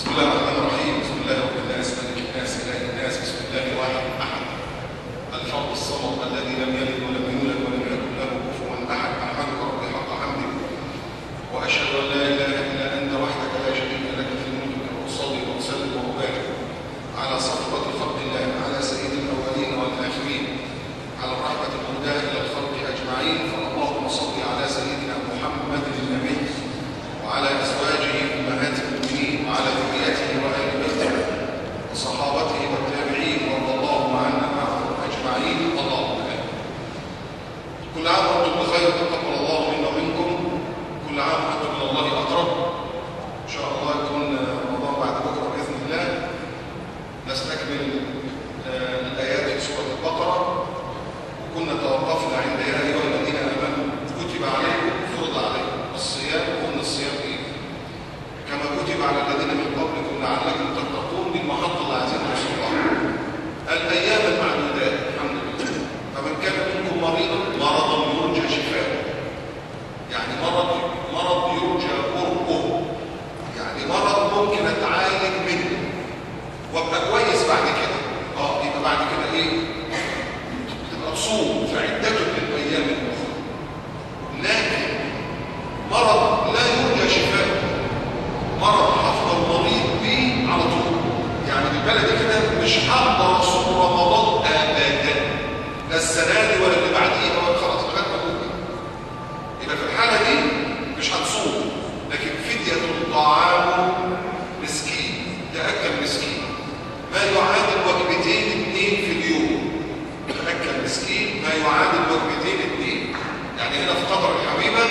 بسم الله الرحمن الرحيم. بسم الله رب الناس ملك الناس اله الناس. بسم الله الواحد احد الفرد الصمد الذي لم يلد ولم يولد ولم يكن له كفوا احد. احمدك ربي حق حمدك واشهد ان لا اله الا انت وحدك لا شريك لك في ملكك. واصلي واسلم وابارك على صفوه خلق الله، على سيد الاولين والاخرين، على الرحمه المهداه الى الخلق اجمعين. فاللهم صل على سيدنا محمد النبي وعلى ازواجه امهات المؤمنين وعلى ذريته واهل بيته وصحابته والتابعين وارض اللهم عنا معهم اجمعين. اللهم امين. كل عام وانتم بخير، تقبل الله منا ومنكم. كل عام وانتم الى الله اقرب. ان شاء الله يكون رمضان بعد بكره باذن الله. نستكمل الايات في سوره البقره، وكنا توقفنا عند يا ايها الذين امنوا كتب عليكم فرض عليكم الصيام. وقلنا الصيام ايه؟ كما كتب على الذين من قبلكم لعلكم تتقون. بالمحط اللي عايزين نوصلها الايام المعدودات. الحمد لله. فمن كان منكم مرضا يرجى شفاؤه، يعني مرض يرجى قربه، يعني مرض ممكن اتعالج منه وابقى كويس بعد كده. يبقى بعد كده ايه؟ تبقى تصوم فعدته بالايام الاخرى. لكن مرض لا يرجى شفاؤه، مرض هفضل مريض بيه على طول، يعني بالبلدي كده مش هقدر اصوم رمضان ابدا، لا السنه دي ولا اللي بعديها ولا خلاص لغايه ما اموت. يبقى في الحاله دي مش هتصوم، لكن فديه طعام مسكين، ياكل مسكين ما يعادل وجبتين 2 في اليوم. ياكل مسكين ما يعادل وجبتين 2. يعني هنا في قطر الحبيبه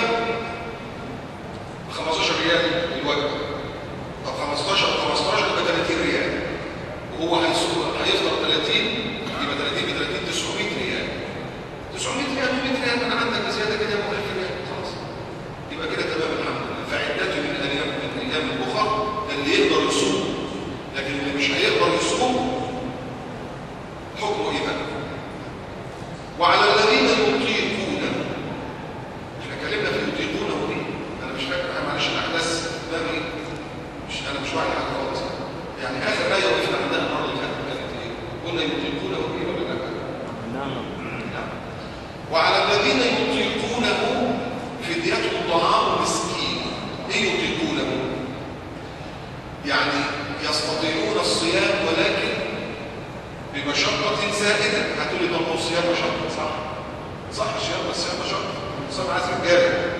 15 ريال الوجبه. طب 15 يبقى 30 ريال، وهو هيفطر 30، يبقى 30 ب 30 900 ريال. 900 ريال و100 ريال من عندك زياده كده يبقى 1000 ريال خلاص. يبقى كده تمام الحمد لله. فعدته من الايام الاخرى اللي يقدر يصوم، لكن اللي مش هيقدر يصوم حكمه ايه بقى؟ وعلى الذين يطيقونه. احنا اتكلمنا في يطيقونه دي، انا مش فاكر معلش الاحداث قدامي، انا مش واعي حاجه خالص. يعني اخر ايه وقفنا عندها المره اللي فاتت كانت ايه؟ قلنا يطيقونه ايه ولا لا؟ نعم. وعلى الذين يطيقونه فدية طعام مسكين. ايه يطيقونه؟ يعني يستطيعون الصيام ولكن بمشقة زائدة. هتقولي طب هو الصيام مشقة؟ صح الصيام مشقة. الصيام عايز رجالة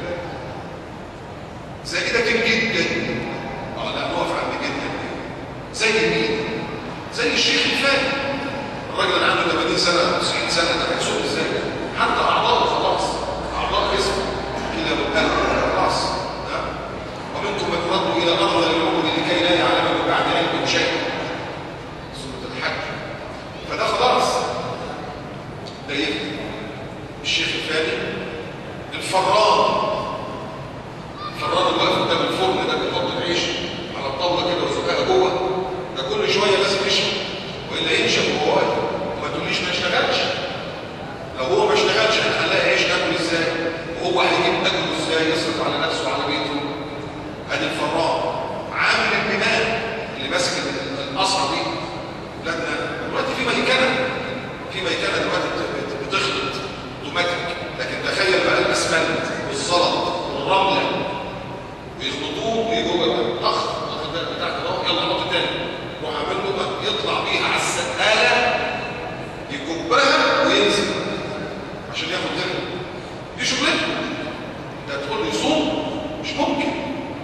زائدة جدا. لا نقف عند جدا. زي مين؟ زي الشيخ الفاني، الراجل اللي عنده 80 سنة 90 سنة، ده هيصوم ازاي؟ حتى أعضاءه خلاص، أعضاء جسمه كده والقلب خلاص. ومنكم من يرد إلى أرض العلوم لكي لا يعلم من بعد علم شيء. سورة الحج. فده خلاص. ده الشيخ الفاني. الفران اللي واقف قدام الفرن ده بيحط العيش على الطاوله كده ويزقها جوه، ده كل شويه لازم يشرب والا ينشف وهو واقف. وما تقوليش ما اشتغلش. لو هو ما اشتغلش هنلاقي عيش ناكل ازاي؟ وهو هيجيب اكله ازاي؟ يصرف على نفسه وعلى بيته. ادي الفران. عامل البناء اللي ماسك القصعه دي. ولادنا دلوقتي في ميكنه دلوقتي بتخلط اوتوماتيك، لكن تخيل بقى الاسمنت والزلط والرمله ويخلطوه ويجوا بقى الضغط بتاعته ده، يلا حط تاني، روح عامل له بقى يطلع بيها على السقاله يكبها وينزل عشان ياخد دم. دي شغلته. ده تقول له يصوم؟ مش ممكن.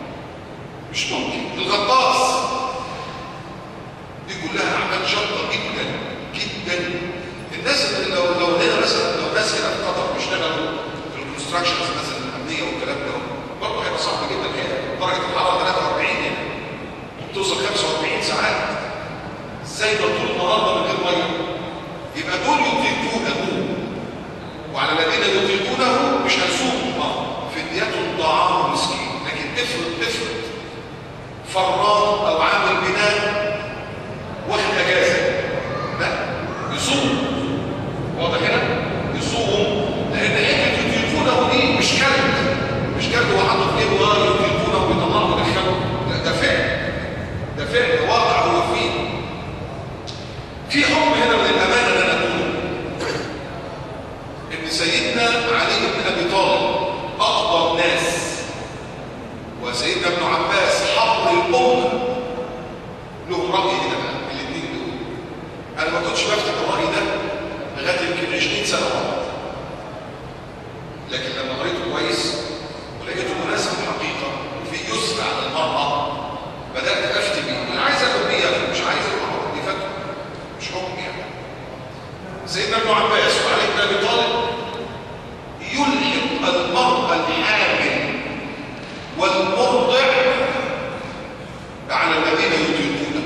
الغطاس دي كلها اعمال شاقه جدا جدا. الناس اللي لو هنا مثلا، لو ناس هنا في قطر بيشتغلوا في الكونستراكشنز مثلا الامنيه والكلام ده، برضه هيبقى صعب جدا. هنا درجه الحراره 43 هنا بتوصل 45 ساعات. ازاي ده طول النهار من غير ميه؟ يبقى دول يطيقونه. وعلى الذين يطيقونه مش هيصوموا، فدية طعام مسكين. لكن افرض فران او عامل بناء واخد اجازه، لا يصوم. واضح هنا؟ يصوم، لان حته يطيقونه دي مش كلمه هو حاطط ايه يطيقونه ويطلعه ويدخله. لا ده فعل وسيدنا ابن عباس حبر الأمة له رأي هنا بقى الاثنين دول. أنا ما كنتش بفتح الرأي ده لغاية يمكن 20 سنة ورا، لكن لما قريته كويس ولقيته مناسب الحقيقة وفي يسر على المرأة بدأت أفتي بيه. أنا عايز أقول بيه مش عايز أقول دي فتوى مش حكم يعني. سيدنا ابن عباس وعلي بن أبي طالب يلحق المرأة الحامل والمرضع على الذين يطيقونه.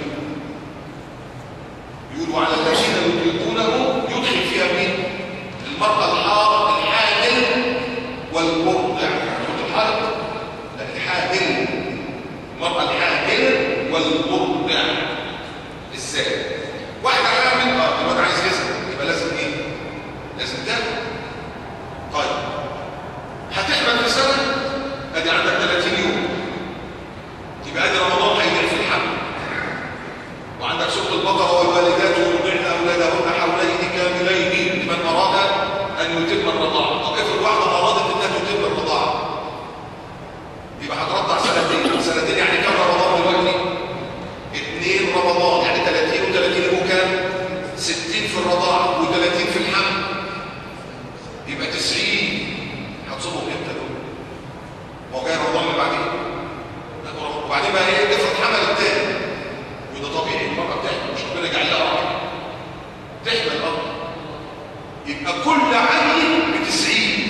يقولوا على الذين يطيقونه يدخل فيها مين؟ المرأة الحامل والمرضع. الحامل لا الحامل، المرأة الحامل والمرضع. ازاي؟ واحدة حامل الواد عايز يزن يبقى لازم ايه؟ لازم تاكل. طيب هتحمل في سنة ادي عندك 30 يوم، يبقى ادي رمضان هيجي في الحمل. وعندك سورة البقرة والوالدات يرضعن اولادهن حولين كاملين لمن اراد ان يتم الرضاعة. طب افرض واحدة ارادت انها تتم الرضاعة يبقى هترضع سنتين يعني كم رمضان دلوقتي؟ 2 رمضان يعني 30 و30 يبقوا كام؟ 60 في الرضاعة و30 في الحمل يبقى 90. هتصوموا امتى دول؟ ما هو جاي رمضان اللي بعدين. وبعدين بقى ايه؟ افرض حمل التاني وده طبيعي المرأة بتحمل مش ربنا جعل لها رحمة تحمل يبقى كل عيل ب90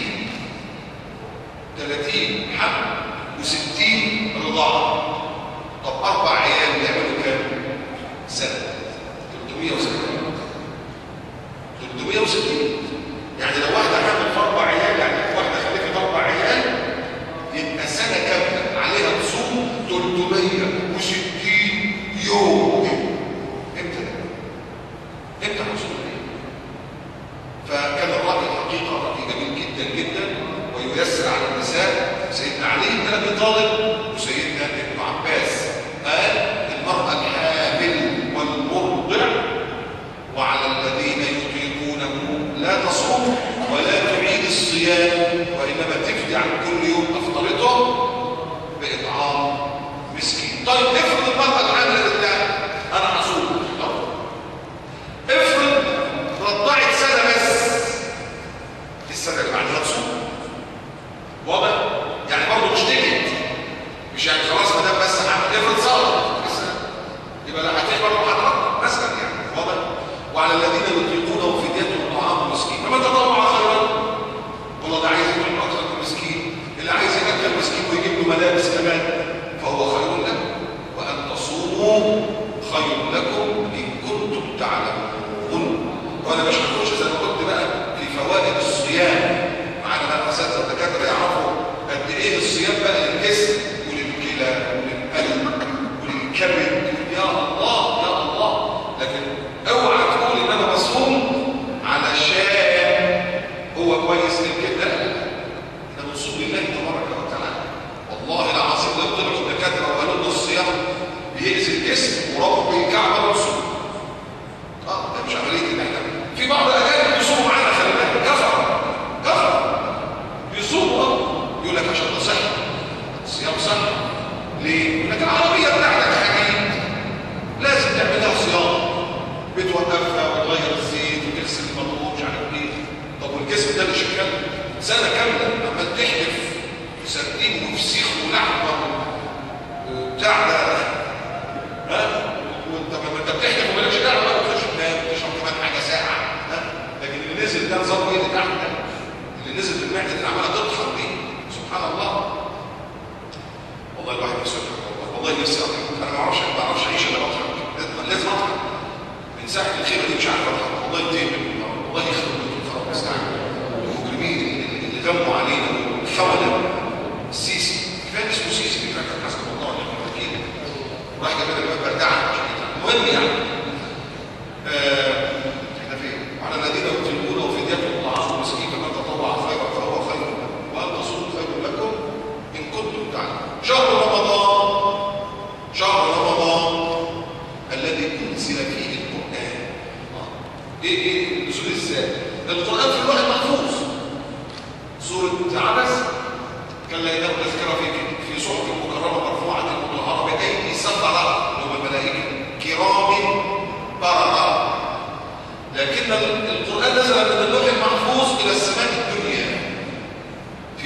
30 حمل و60 رضاعة. طب 4 عيال يعملوا كام؟ سنة 360 يعني لو واحدة حمل في 4 عيال يعني واحدة خلفت 4 عيال يبقى سنة كاملة عليها تصوم 360 يوم. امتى ده؟ امتى هتصوم ايه؟ فكان الرأي الحقيقة رأي جميل جدا جدا وييسر على النساء. سيدنا علي بن ابي طالب وسيدنا ابن عباس قال المرأة الحامل والمرضع وعلى الذين يطيقونه لا تصوم ولا تعيد الصيام وإنما تفدي عن كل يوم أفطرته بإطعام مسكين. طيب افرض المرأة الحامل قالت لا أنا هصوم. افرض رضعت سنة بس السنة اللي بعدها تصوم. واضح؟ يعني برضه مش تجد مش يعني خلاص ما دام بس حامل. افرض صارت يبقى لا هتحمل وهترضع مثلا يعني. واضح؟ وعلى الذين يطيقونه فدية طعام مسكين فمن تطوع خيرا والله ده عايز يطعم اكثر من مسكين. اللي عايز ياكل مسكين ويجيب له ملابس كمان فهو خير لكم وان تصوموا خير لكم ان كنتم تعلمون. وانا مش هخش زي ما قلت بقى في فوائد الصيام. معانا بقى اساتذه الدكاتره يعرفوا قد ايه الصيام بقى للجسم وللكلى وللقلب وللكبد. يا الله يا الله. لكن اوعى تقول ان انا بصوم علشان هو كويس كده. احنا بنصوم لله تبارك وتعالى. والله العظيم لو طلعوا الدكاتره وقالوا ان الصيام بيأذي الجسم وربه بيكعب الرسول ده مش عمليه ان احنا في بعض الاجانب بيصوموا معانا. خلي بالك كفر بيصوموا يقول لك عشان ده صحه الصيام صحه. ليه؟ يقول لك العربيه بتاعتك حديد لازم تعملها صيام بتوقفها وتغير الزيت وتغسل الموضوع مش عارف ايه. طب والجسم ده اللي شغال سنه كامله عمال تحلف في سردين وفسيخ ولحمه وبتاع ده وانت ما انت بتحلف ومالكش دعوه بقى وتشرب كمان حاجه ساقعه لكن اللي نزل ده نظام ايه اللي تحت ده؟ اللي نزل في المعده اللي عماله تطحن دي سبحان الله. والله الواحد يسبح والله نفسي اضحك. انا ما بعرفش اعيش الا بضحك. لازم اضحك من ساعه الخيمه دي مش عارف اضحك. والله ينتهي والله يخرب بيتهم المستعان. المجرمين اللي غموا علينا والخونه السيسي كفايه اسمه سيسي كده كان حسب الله ونعم الوكيل وراح جاب لنا بردعه عشان كده. المهم يعني احنا فين؟ وعلى الذين يطيقونه فدية طعام مسكين فمن تطوع خيرا فهو خير وان تصوموا خير لكم ان كنتم تعلمون. شهر رمضان الذي انزل فيه القران. ايه نزول ازاي؟ القران في اللوح المحفوظ. سوره عبس كلا انه تذكره في صحف مكرمه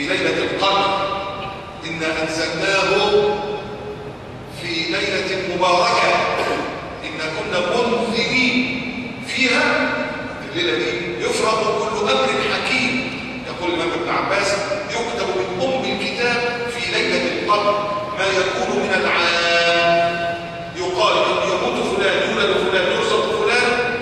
ليلة القدر. إنا أنزلناه في ليلة مباركة إنا كنا منذرين فيها. الليلة دي يفرغ كل أمر حكيم. يقول الإمام ابن عباس: يكتب من أم الكتاب في ليلة القدر ما يكون من العام. يقال يموت فلان، يولد فلان، يرزق فلان،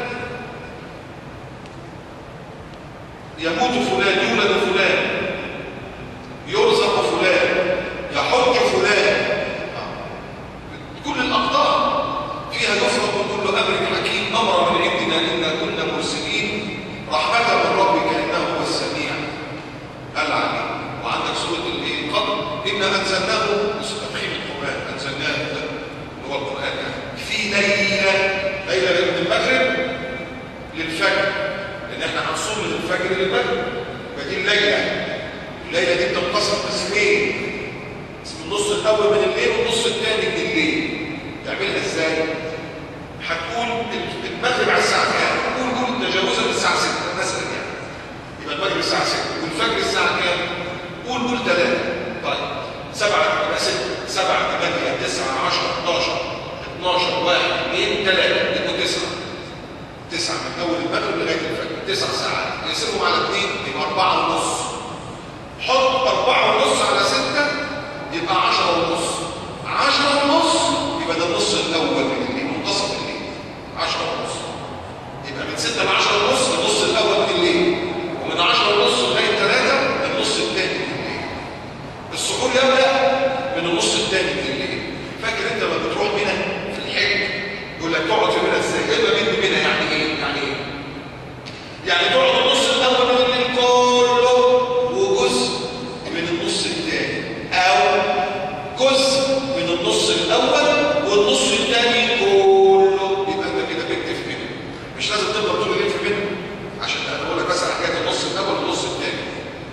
يموت فلان، يولد فلان، يرزق فلان، يحج فلان. كل الأقدار فيها يفرغ كل أمر حكيم أمر من عندنا إنا كنا مرسلين رحمة من ربك إنه هو السميع العليم. وعندك سورة القدر إنا أنزلناه تفخيم القرآن، أنزلناه هو القرآن في ليلة من المغرب للفجر، لأن احنا هنصوم من الفجر للمغرب. فدي الليلة دي بتنقسم قسمين، اسم النص الأول من الليل والنص الثاني من الليل. تعملها ازاي؟ هتقول المغرب على الساعة كام؟ قول تجاوزا للساعة 6 مثلا يعني. يبقى المغرب الساعة 6 والفجر الساعة كام؟ قول 3. طيب 7 يبقى 6 7 8 9 10 11 12 1 2 3 يبقوا 9 من أول المغرب لغاية الفجر 9 ساعات. يقسمهم على 2 يبقى 4 ونص. حط 4 ونص على 6 يبقى 10 ونص. 10 ونص يبقى ده النص الأول من الليل، منتصف الليل 10 ونص. يبقى من 6 ل 10 ونص النص الأول من الليل، ومن 10 ونص لغاية 3 النص الثاني من الليل. السحور يبدأ من النص الثاني من الليل. فاكر أنت لما بتروح منى في الحج يقول لك تقعد في منى ازاي؟ إيه ما بين منى يعني إيه؟ يعني تقعد النص الأول من الليل كله وجزء من النص الثاني، أو جزء من النص الأول والنص الثاني كله. يبقى أنت كده بت في منى. مش لازم تفضل طول الليل في منى، عشان أنا بقول لك بس على حكاية النص الأول والنص الثاني.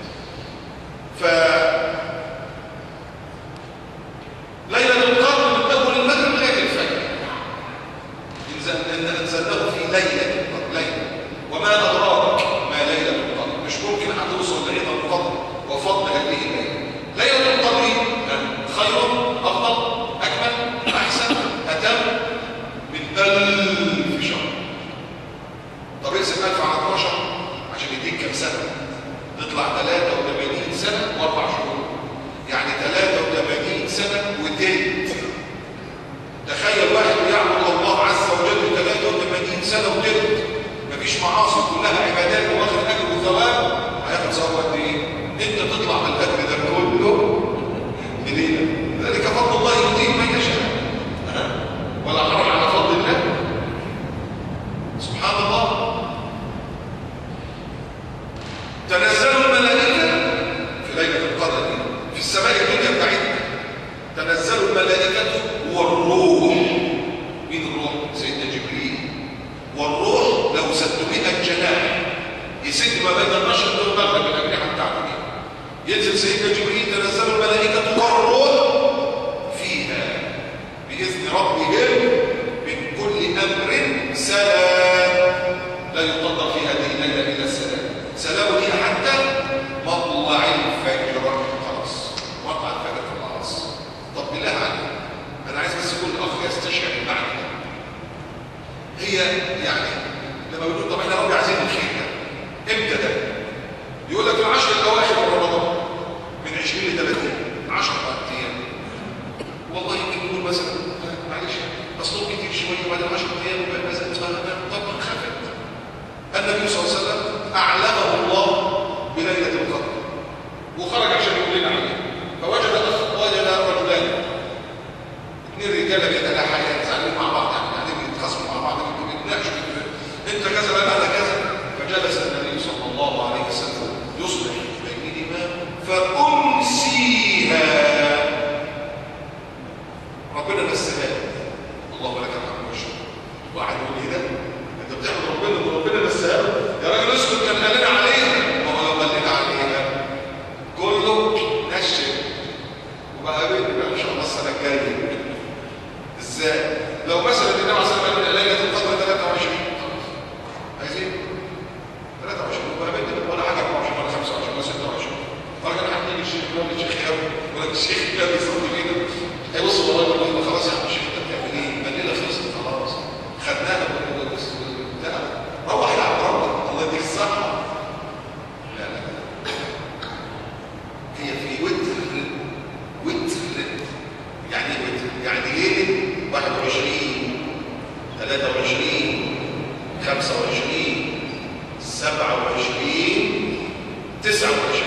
ليلة القدر من أول المغرب لغاية الفجر. أنزلناه في ليلة القدر. وما أدراك ما ليلة القدر. مش ممكن حد يوصل لليلة القدر وفضل هذه الليلة. ليلة القدر خير، أفضل، أكمل، أحسن، أتم من 1000 شهر. طب اقسم 1000 على 12 عشان يديك كم سنة؟ تطلع 83 سنة و4 شهور. يعني 83 سنة وتلت. تخيل واحد يعبد الله عز وجل 83 سنة وتلت، مفيش معاصي، كلها عبادات واخد اجر وثواب، هياخد ثواب قد ايه؟ انت تطلع من الاجر ده كله بليله. ذلك فضل الله يؤتيه من يشاء، ولا حرج على فضل الله. سبحان الله. تنزل الملائكه في ليله القدر في السماء الدنيا بتاعتنا. تنزل الملائكه والروح. مين الروح؟ سيدنا جبريل. والروح له 600 جناح يسد ما بين المشرق والمغرب بالاجنحه بتاعته دي. ينزل سيدنا جبريل تنزل الملائكه والروح فيها باذن ربهم من كل امر سلام. لا يقدر في هذه الليله الا السلام. سلام هي حتى مطلع الفجر. خلاص مطلع الفجر خلاص. طب بالله عليك انا عايز بس كل اخ يستشعر المعنى. هي يعني لما بنقول طب احنا ربي عايزين الخير ده امتى ده؟ يقول لك العشر الاواخر من رمضان من 20 ل 30 10 ايام. والله يمكن نقول مثلا معلش اصله كتير شويه بعد 10 ايام وبقى مثلا طب خفت. النبي صلى الله عليه وسلم اعلمه الله بليله القدر وخرج عشان يقول لنا عليها. فوجد رجلان، 2 رجاله كده لا حياه زعلانين مع بعض يعني يتخاصموا مع بعض يتناقشوا انت كذا لا انا كذا. فجلس النبي صلى الله عليه وسلم يصلح بينهما فامسيها. ربنا نساها. اللهم لك الحمد والشكر. واحد يقول لي ده انت بتحمد ربنا ان ربنا نساها؟ يا راجل اسكت، كان قال لنا عليها. ما هو لو قال لنا عليها كله نشف وبقى بقى ان شاء الله السنه الجايه. ازاي؟ لو مثلا النبي عليه الصلاه والسلام قال ليله القدر 23 عايزين 23 ولا بد ولا حاجه 24 ولا 25 ولا 26 ولا كان حد يجي الشيخ ده بيصلي بينا هيبص ورايا يقول لي خلاص يا عم الشيخ انت بتعمل ايه؟ الليله خلصت خلاص خدناها لا روح يا عم ربك الله يديك الصحه. لا لا لا هي في وتر يعني ايه وتر؟ يعني ليله 21 23 25 27 29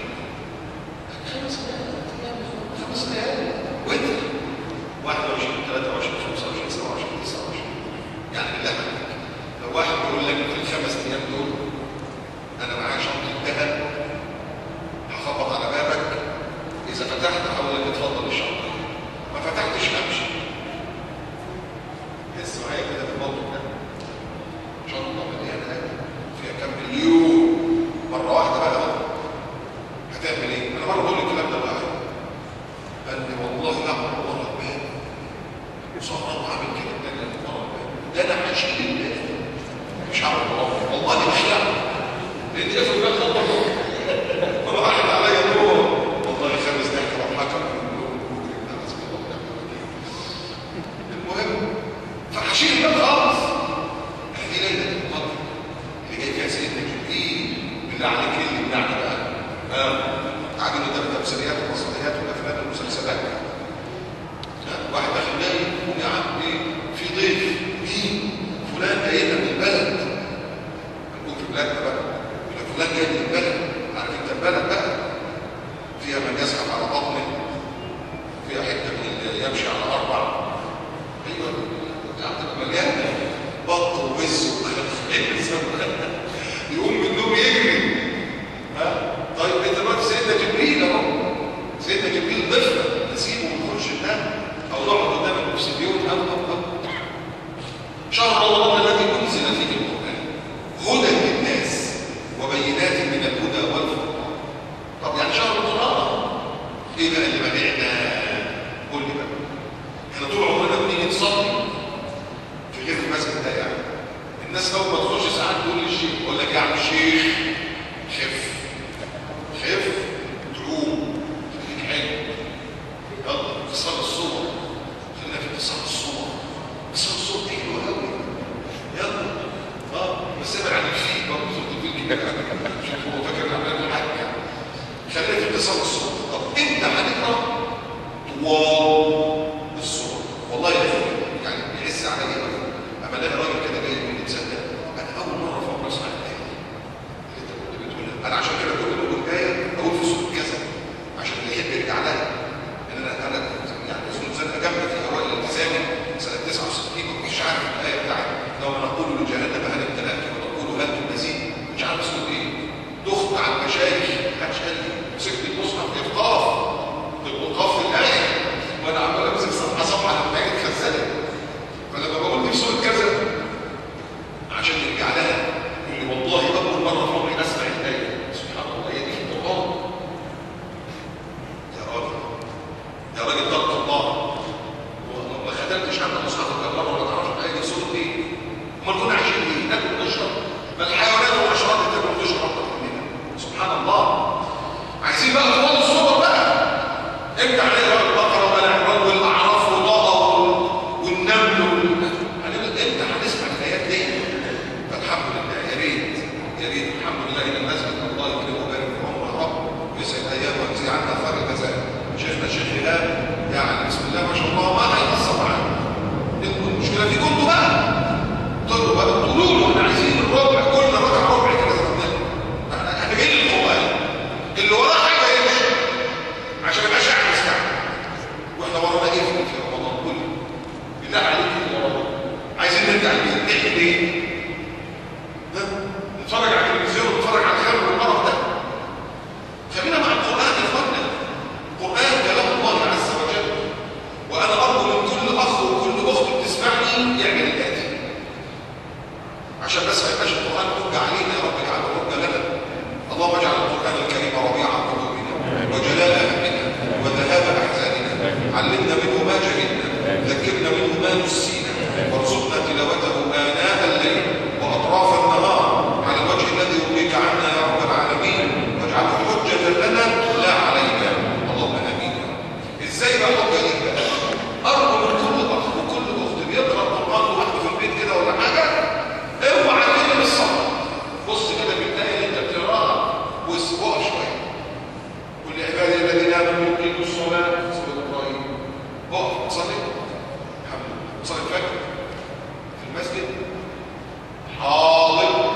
5 ليالي وتر 21 23 25 27 29 يعني بالله عليك لو واحد بيقول لك في الخمس ايام دول انا معايا شنطه ذهب هخبط على بابك اذا فتحت هقول لك اتفضل الشنطه ما فتحتش امشي. حس معايا كده في الموضوع ده شنطه مليانه فيها كام مليون مره واحده بقى هتعمل ايه؟ انا مره بقول الكلام ده بقى قال لي والله لا والله ربنا وصهران وعامل كده تاني ده انا هشيل الناس مش هعمل والله مش هعمل لان ده في البلد الله وانا راحت عليا نور والله 5 دقايق وحكم المهم فهشيل الباب خالص هدي ليله القدر اللي جاي فيها سيدنا جبريل بالله عليك اللي بنعني بقى قاعدين قدام التمثيليات والمسرحيات والافلام والمسلسلات واحد داخل جاي يقول يا عم ايه في ضيف مين فلان جاي لنا من البلد هنكون في بلادنا بقى فلان جاي من البلد عارف انت البلد بقى فيها من يزحف على بطنه فيها حته من اللي يمشي على 4 ايوه يعني مليانه بط ووز وخلفيه يقوم من النوم يجري طيب انت دلوقتي سيدنا جبريل اهو سيدنا جبريل ضيفنا نسيبه ونخش ننام او نقعد قدام التلفزيون او شهر رمضان الذي انزل فيه القران هدى للناس وبينات من الهدى والفرقان. طب يعني شهر رمضان ايه بقى اللي منعنا؟ قول لي بقى احنا طول عمرنا بنيجي نصلي في غير المسجد ده يعني الناس اول ما تخش ساعات تقول للشيخ يقول لك يا عم الشيخ خف تعوم خليك حلو يلا اتصال الصور خلينا في اتصال الصور دي حلوه قوي يلا بس ابعد عن الفيل برضه صوت الفيل كده مش هو فاكر عمال حاجه يعني خلينا في اتصال الصور. طب انت هنقرا طوال الصور والله يا اخي يعني بيحس عليا بقى اما الاقي راجل كده جاي يقول لي تصدق انا اول مره في عمري اسمع الايه اللي انت كنت بتقولها انا عشان كده كل ما اقول ايه اقول في سوره كذا عشان الاقيه بيرجع لها ان انا يعني سنه جنبي في اوائل الالتزام سنه 69 ما كنتش عارف الايه بتاعتي لو نقول لجهنم هل امتلأت ونقول هل تنزيد مش عارف اسمه ايه دخت على المشايخ محدش قال لي مسكت المصحف ايقاف في الايه وانا عمال امسك صفحه لما اجي اتخزنت فلما بقول دي في سوره كذا عشان نرجع لها يقول لي والله اول مره في عمري اسمع الايه سبحان الله هي دي في القران يا راجل اتق الله وما خدمتش عند مصحفك كم مره ولا تعرفش الايه دي سوره ايه امال كنا عايشين ايه ناكل ونشرب ما الحيوانات والحشرات بتاكل وتشرب مننا سبحان الله عايزين بقى طوال الصور بقى امتى هنقرا البقره ولا عمران والاعراف وطه والنمل امتى هنسمع الايات دي فالحمد لله يا ريت الحمد لله ان الناس الله يكرمه ويبارك في عمره يا رب ويسعد ايامه ويجزي عنا خير الجزاء. شيخنا شيخ هلال يعني بسم الله ما شاء الله ما هيقصر معانا المشكله في كله بقى تقولوا له احنا عايزين الربع كلنا ربع كده زي ما احنا جايين للقران اللي وراه حاجه يمشي عشان ما يبقاش قاعد مستعجل واحنا ورانا ايه في رمضان كله بالله عليك اللي ورانا عايزين نرجع نعمل ايه؟ نتفرج على التلفزيون ونتفرج على الخير والقرف ده خلينا مع القران يا اخوانا القران كلام الله عز وجل وانا ارجو من كل اخ وكل اخت بتسمعني يعمل الاتي عشان بس ما يبقاش القران حجه علينا يا رب اجعله حجه لنا. اللهم اجعل القران الكريم ربيع قلوبنا وجلاء همنا وذهاب احزاننا علمنا منه ما جهلنا ذكرنا منه ما نسينا وارزقنا تلاوته اناء الليل واطراف النهار على الوجه الذي يرضيك عنا يا رب العالمين واجعله حجه لنا لا علينا اللهم امين. الحمد لله. صلي الفجر في المسجد حاضر،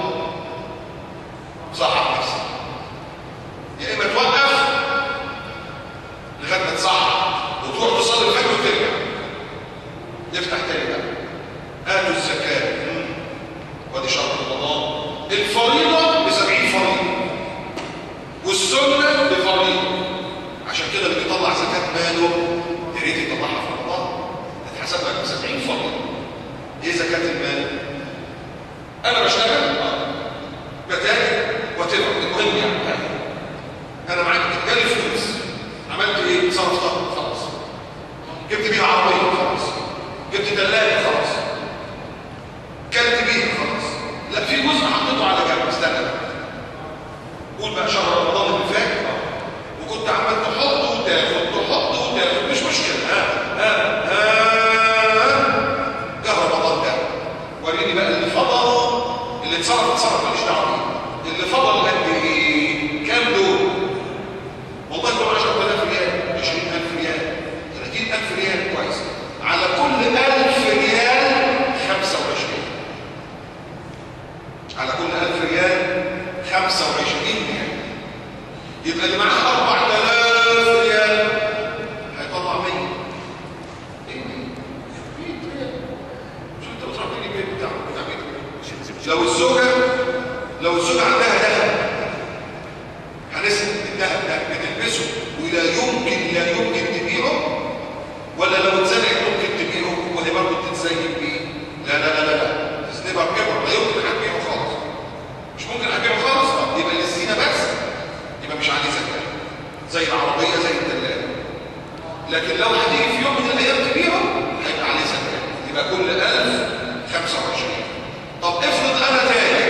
صحح نفسك، يا اما توقف لغايه ما تصحح وتروح تصلي الفجر وترجع يفتح تاني بقى. آتوا الزكاة وادي شهر رمضان، الفريضة ب70 فريضة والسنة بفريضة. عشان كده اللي بيطلع زكاة ماله يا ريت يطلعها في رمضان، تتحسب لك ب70 فريضة. ايه زكاة المال؟ انا بشتغل بتاجر وتبع، المهم يعني انا معاك جالي فلوس، عملت ايه؟ صرفتها خلاص، جبت بيها عربية خلاص، جبت ثلاجة خلاص، كلت بيها خلاص. لا، في جزء حطيته على جنب، استنى قول بقى شهر رمضان اللي فات وكنت عمال تحط وتاخد مش مشكله. جه رمضان ده وريني بقى اللي فضل، اللي اتصرف ماليش دعوه بيه، اللي فضل قد ايه؟ كام دول؟ والله دول 10,000 ريال، 20,000 ريال، 30,000 ريال، كويس. على كل 1000 ريال 25، على كل 1000 ريال 25 ريال. يبقى اللي معاه 4,000 ريال هيطلع 100. ايه 100 ريال؟ شو انت بتروح تجيب البيت بتاع بيتك؟ لو الزوجه عندها ذهب، هنسال الذهب ده بتلبسه ولا يمكن تبيعه، ولا لو اتزنقت ممكن تبيعه وهي برضه بتتزين بيه؟ لا تسنبها بكبر، لا يمكن هتبيعه خالص، مش ممكن هتبيعه خالص. يبقى للزينه بس، يبقى مش عليه زكاه، زي العربيه زي الثلاجه. لكن لو هتيجي في يوم من الايام تبيعه هيبقى عليه زكاه، يبقى كل 1000 25. طب افرض انا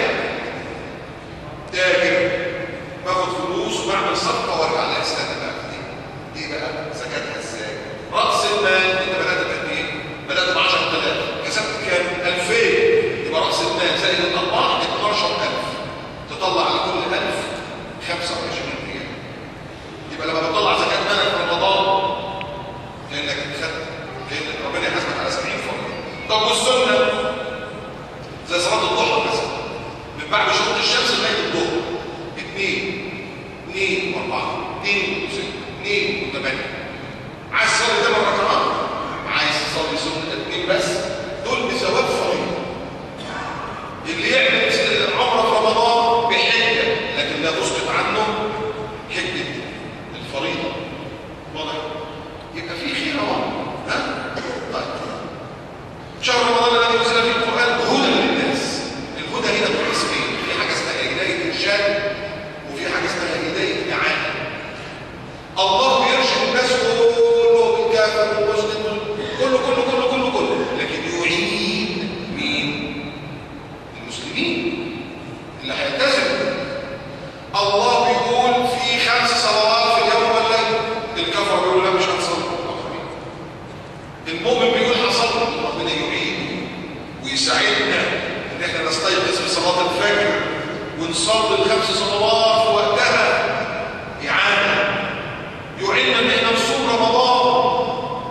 تاجر باخد فلوس وبعمل صفقه وارجع لها، استنى بقى دي بقى زكاتها ازاي؟ راس المال انت بدات بقد ايه؟ بدات ب 10,000، كسبت كام؟ 2000، يبقى راس المال زائد الارباح 12,000، تطلع على كل 1000 25 ريال. يبقى لما بتطلع زكاه مالك في رمضان كانك خدت، كان ربنا يحاسبك على 70 فرض. طب والسنه زي صلاه الضحى مثلا، من بعد شروق الشمس لغايه الظهر 2 و4 2 و6 2 و8. عايز تصلي 8 ركعات، عايز تصلي سنه 2 بس، دول بثواب فريضه. اللي يعمل عمره في رمضان بحجه لكن لا تسقط عنه حجه الفريضه، واضح؟ يبقى في خير اهو. طيب، شهر رمضان الذي انزل فيه القران هدى للناس. الهدى هنا قسمين، في حاجه اسمها هدايه ارشاد وفي حاجه اسمها هدايه اعانه. الله بيرشد الناس كله، بالكافر والمسلم كله، لكن يعين مين؟ المسلمين اللي هيلتزموا. الله بيقول في 5 صلوات في اليوم والليل، الكفر بيقول لا مش هنصلي. المؤمن بيقول هنصلي، ربنا يعين ويساعدنا ان احنا نستيقظ بصلاه الفجر ونصلي ال5 صلوات في وقتها. إعانة، يعيننا ان احنا نصوم رمضان،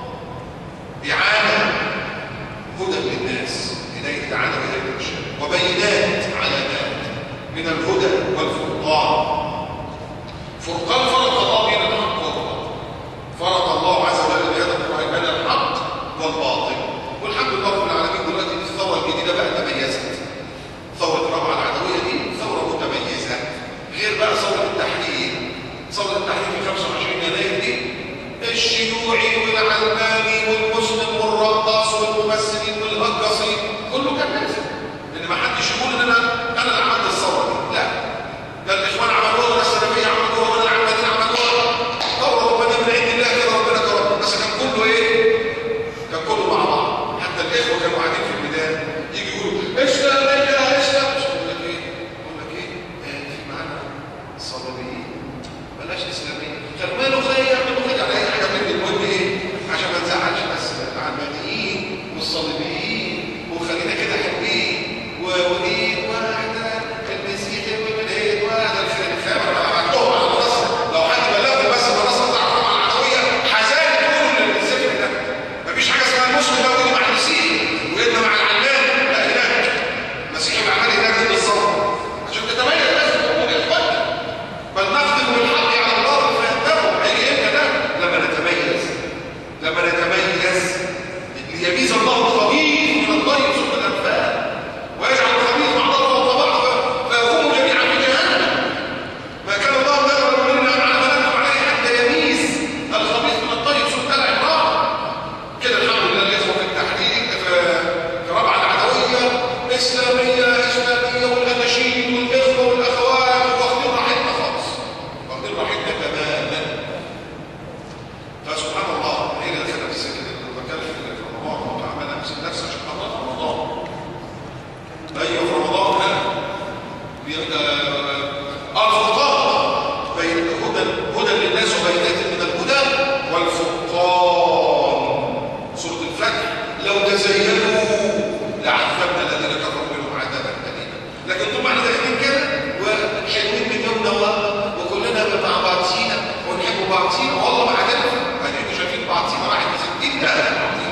إعانة، هدى للناس، هداية إعانة وهداية إرشاد، وبينات علامات من الهدى والفرقان. فرقان فرق الله بين الحق والباطل، فرق الله عز وجل بين الحق والباطل. والحمد لله رب العالمين دلوقتي الثورة الجديدة بقى تميزت. ثورة الرابعة العدوية دي ثورة متميزة، غير بقى ثورة التحرير. ثورة التحرير في 25 يناير دي الشيوعي والعلماني والمسلم والرقاص والممثلين والهجاصين كله كان لازم، لان ما حدش يقول ان انا اللي عملت الثورة دي. لا، ده الاخوان عملوها ولا السلفية عملوها ولا العلمانيين عملوها. ثورة ربنا من عند الله كده، ربنا كرم، بس كان كله ايه؟ كان كله مع بعض. حتى الاخوة كانوا قاعدين في الميدان يجي يقولوا اسلام اسلام، يقول لك ايه؟ في معانا الصليبيين، بلاش اسلاميين، كان ماله خير على اي حاجه من المهم ايه؟ عشان ما تزعل تزينوا لعذبنا الذين كفروا منهم عذابا أليما. لكن طول ما احنا داخلين كده وحلوين من يومنا وكلنا مع بعضينا ونحب بعضينا، والله ما عجبنا. انتوا شايفين بعضينا راحت ب 60 لا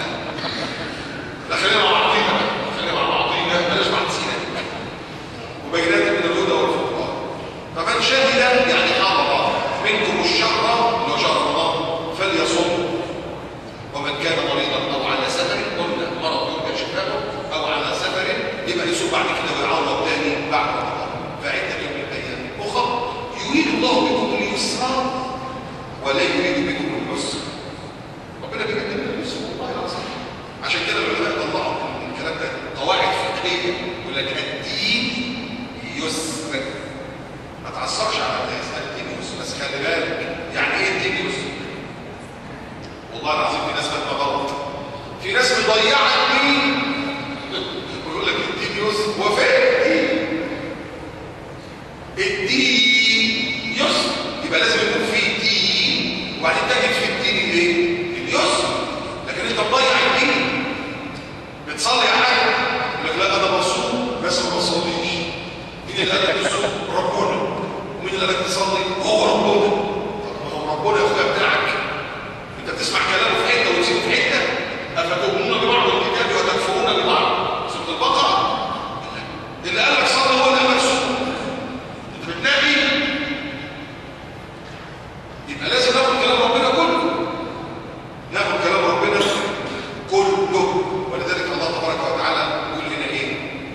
خلينا مع بعضينا، خلينا مع بعضينا بلاش بعضينا. وبينات من الهدى والفرقان. فمن شهد يعني حضر منكم الشهر اللي هو شهر رمضان فليصم، ومن كان مريضا او على سفر، قلنا مرض يرجى شفاؤه او على سفر يبقى يصوم بعد كده ويعوض تاني بعد رمضان. فعدة من الايام اخرى يريد الله بكم اليسر ولا يريد بكم العسر. ربنا بيقدم لنا اليسر والله العظيم. عشان كده العلماء طلعوا من الكلام ده قواعد فقهيه يقول لك الدين يسر، ما تعصبش على الناس، الدين يسر. بس خلي بالك يعني ايه الدين يسر؟ والله العظيم في ناس فاهمه غلط، في ناس مضيعه الدين ويقول لك الدين يسر. وفين الدين؟ الدين يسر يبقى لازم يكون فيه دين، وبعدين تجد في الدين الايه؟ اليسر. لكن انت مضيع الدين، بتصلي على حاجه يقول لك لا انا بصوم بس ما بصليش. مين اللي قال لك تصوم؟ ربنا. ومين اللي قال لك تصلي؟ هو ربنا. طب ما هو ربنا يا اخويا بتاعك، انت بتسمع كلامه في حته وتسيبه في حته. افتؤمنون ببعض الكتاب وتكفرون ببعض. سوره البقره. اللي قال لك صلي هو اللي قال لك صوم. انت بتنادي يبقى لازم ناخد كلام ربنا كله، ناخد كلام ربنا كله. ولذلك الله تبارك وتعالى يقول لنا ايه؟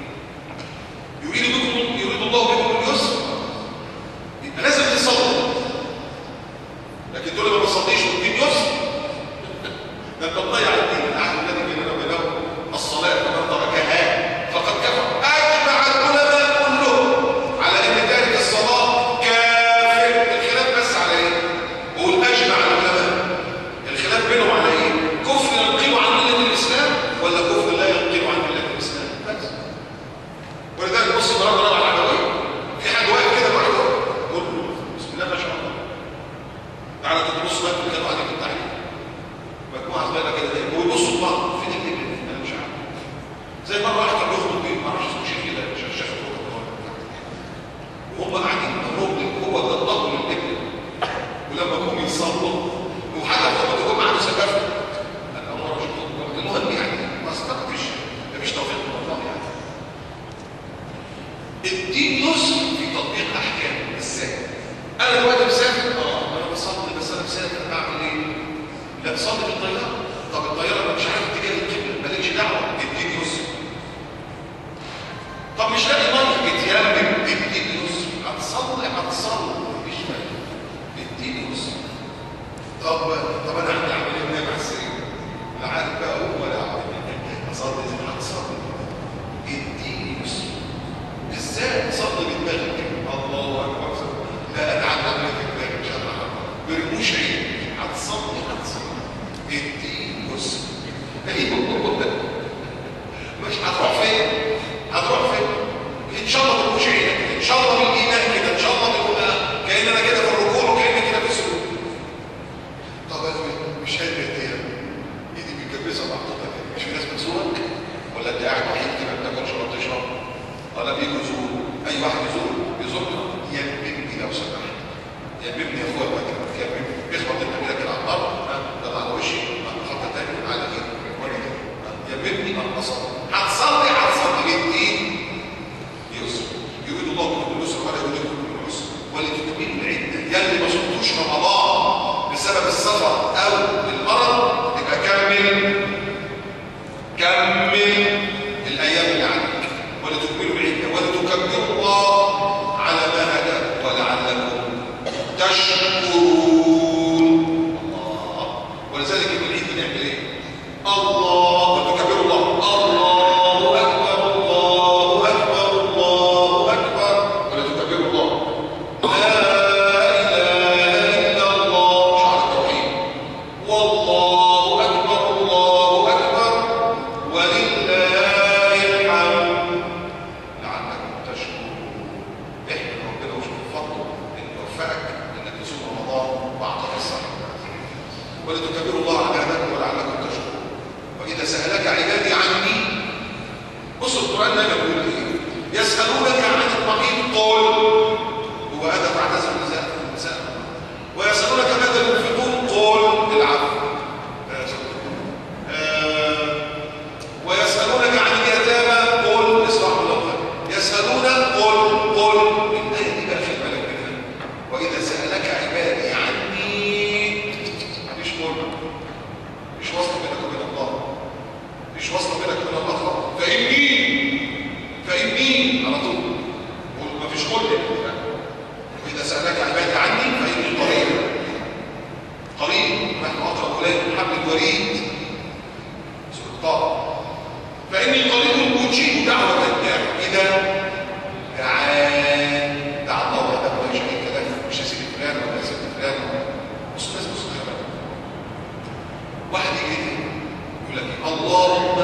يريد الله بكم اليسر، يبقى لازم تصلي. لكن تقول لي ما بصليش والدين يسر، ده انت تضيع الدين. العهد الذي بيننا وبينهم الصلاه فمن تركها فقد كفر. اجمع العلماء كلهم على ان تارك الصلاه كافر. الخلاف بس على ايه؟ قول اجمع العلماء، الخلاف بينهم على ايه؟ كفر ينقله عن مله الاسلام ولا كفر لا ينقله عن مله الاسلام بس. ولذلك بص النهارده رابع العدويه، في حد واقف كده لوحده قول له بسم الله ما شاء الله. تعالى تبص بقى في كانوا قاعدين في التعليم مجموعه صغيره كده ويبصوا لبعض فين الابن؟ انا مش عارف. زي مره واحد كان بيخطب بيه ما اعرفش اسمه شيخ كده شيخ وهم قاعدين الراجل هو ده الضغط للابن، ولما جم يصلوا وحتى خطبه جم قعدوا سقفوا. انا اول مره اشوف خطبه. المهم يعني ما استغربش، ده مش توفيق من الله يعني. الدين يسر في تطبيق احكامه. ازاي؟ انا دلوقتي مسافر، انا بصلي بس انا مسافر اعمل ايه؟ لا تصلي بالطياره. طب الطياره انا مش عارف اتجاه القبله، مالكش دعوه، الدين يسر. طب مش لاقي ميه، اتيمم، الدين يسر. هتصلي مفيش ميه، الدين يسر. طب انا عندي اعمل ايه ونايم على السرير؟ لا عارف بقى هو ولا عارف اصلي زي ما هتصلي، الدين يسر. ازاي تصلي بدماغك؟ الله اكبر. لا انا عمال في دماغي مش هعرف برموش عيني. هتصلي الدين يسر. مش هتروح فين؟ هتروح فين؟ ان شاء الله برموش عينك، ان شاء الله بالايمان كده، ان شاء الله بالقران كاننا كده في الركوع وكاننا كده في السجود. طب انا مش قادر اتيم، ايدي متجبسه محطوطه كده. مش في ناس بتزورك ولا انت قاعد وحيد كده ما بتاكلش ولا بتشرب ولا بيجوا يزور؟ اي واحد يزورنا يممني لو سمحت، يممني يا اخويا الوقت يممني، اخبط انت كده على الارض ده على وشي خط تاني على ايدي وانا كده يممني البصر. هتصلي الدين يسر. يريد الله بكم اليسر ولا يريد بكم العسر ولتكملوا العده. يلي ما صمتوش رمضان بسبب السفر او المرض يبقى كمل الايام اللي عندك ولتكملوا العده ولتكبروا الله على ما هداكم ولعلكم تشكرون. الله. ولذلك ابن العيد بنعمل ايه؟ الله وتكبروا الله، الله اكبر الله اكبر الله اكبر. ولتكبروا الله لا اله الا الله شعار التوحيد، والله اكبر الله اكبر ولله الحمد لعلكم تشكرون. احمد ربنا وشوف فضله ان يوفقك انك تصوم رمضان واعتقد الصحيح. ولتكبروا الله على ما هداكم ولعلكم تشكرون. واذا سالك عبادي قل هو هذا تعتذر النساء. ويسألونك ماذا ينفقون قل العفو. ويسألونك عن اليتامى قل إصلاح لهم. يسألون قل الآية دي بقى في بالك منها. وإذا سألك عبادي عني مفيش قل، مش وصل بينك وبين الله، مش وصل بينك وبين الله خالص. فإني على طول مفيش قل. وإذا سألك عبادي عني فإني قريب نحن أقرب إليه من حبل الوريد. سلطان فإني قريب أجيب دعوة الداعي إذا دعان. دعا الله وحده ولا شريك له، مش يا سيدي فلان ولا يا سيدي فلان. بص الناس بص الخبر، واحد يجي يقول لك اللهم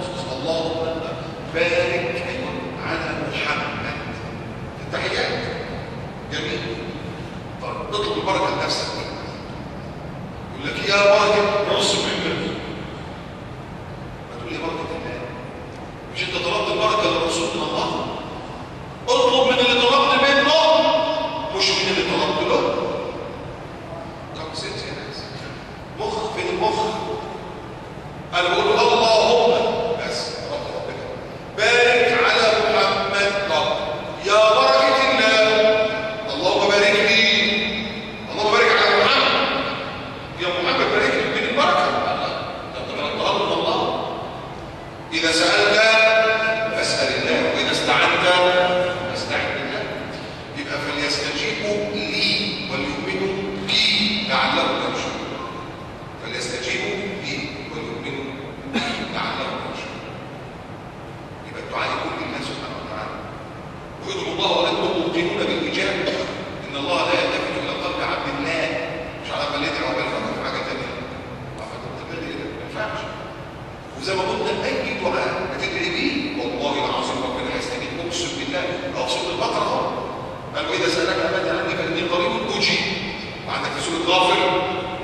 بارك على محمد في التحيات. جميل. طب اطلب البركه لنفسك. يقول لك يا بركه نص منك. ما تقول لي بركه الله، مش انت طلبت البركه للرسول من الله؟ اطلب من اللي طلبت منه مش من اللي طلبت له. كم ست يا ناس مخ فين المخ؟ انا بقول اللهم بس ربنا بارك على محمد. طب يا بركه الله اللهم بارك لي، اللهم بارك على محمد. يا محمد بارك لي من البركه. انت طلبتها من الله. اذا سالت فاسال الله، واذا استعنت فاستعن بالله. يبقى فليستجيبوا لي وليؤمنوا بي لعلهم يرشدون. فليستجيبوا لي وليؤمنوا بي لعلهم يرشدون. يبقى الدعاء يكون لله سبحانه وتعالى. ويدعو الله ولكم موقنون بالاجابه. ان الله لا يلتفت الى قلب عبد الله مش على بل يدعي وبل يفكر في حاجه ثانيه. ما ينفعش. وزي ما قلنا اي دعاء هتدعي بيه والله العظيم ربنا هيستجيب. اقسم بالله، اقسم بالبقره اهو. قال واذا سالك عبادي عني فاني قريب اجيب. وعندك في سوره غافر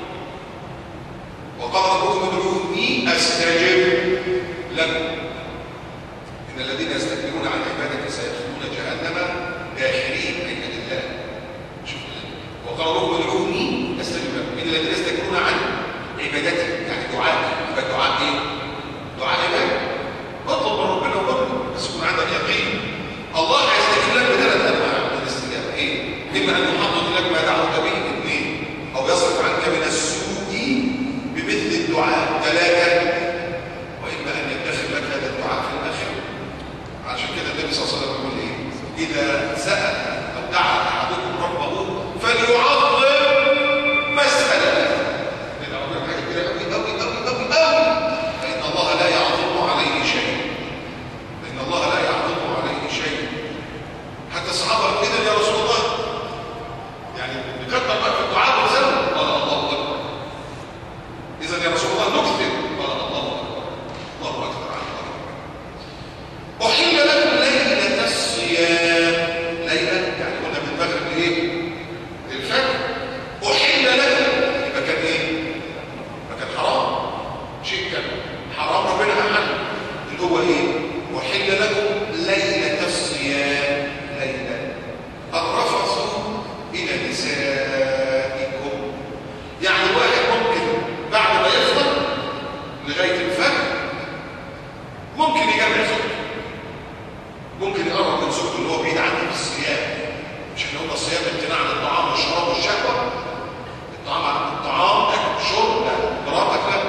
وقال ربكم ادعوني استجب لكم ان الذين يستكبرون عن عبادتي سيدخلون جهنم داخرين بين الله. شوف وقال ربكم ادعوني استجب لكم ان الذين يستكبرون عن عبادتي يعني دعاء. يبقى الدعاء ايه؟ دعاء عباده. اطلب من ربنا وقبله بس يكون عندك يقين. الله هيستجيب لك بثلاث انواع من الاستجابه. ايه؟ اما ان يحقق لك ما دعوت به، اثنين او يصرف عنك من السوء بمثل الدعاء، ثلاثه واما ان يدخر لك هذا الدعاء في الاخره. عشان كده النبي صلى الله عليه وسلم يقول ايه؟ اذا سال او دعا احدكم ربه فليعظم مساله. ندعو بحاجه كبيره قوي قوي قوي قوي قوي. فان الله لا يعظم عليه شيء. فان الله لا يعظم عليه شيء. حتى الصحابه قالوا كده يا رسول الله، يعني نكتر بقى في الدعاء ونزود. قال الله اكبر. اذا يا رسول الله نكثر. قال الله اكبر. الله اكبر على الله. احل لكم ليله الصيام. ليله يعني قلنا من المغرب لايه؟ للفجر. احل لكم يبقى كان ايه؟ يبقى كان حرام. شيء كان حرام ربنا احل اللي هو ايه؟ احل لكم ليله الصيام. ليله الرفث الى نسائكم. يعني واحد ممكن بعد ما يفطر لغايه الفجر ممكن يجمع زوجته، ممكن يقرب من زوجته اللي هو بعيد عنه في الصيام. مش احنا قلنا الصيام امتناع عن الطعام والشراب والشهوه. الطعام اكل شرب لا، مراتك لا.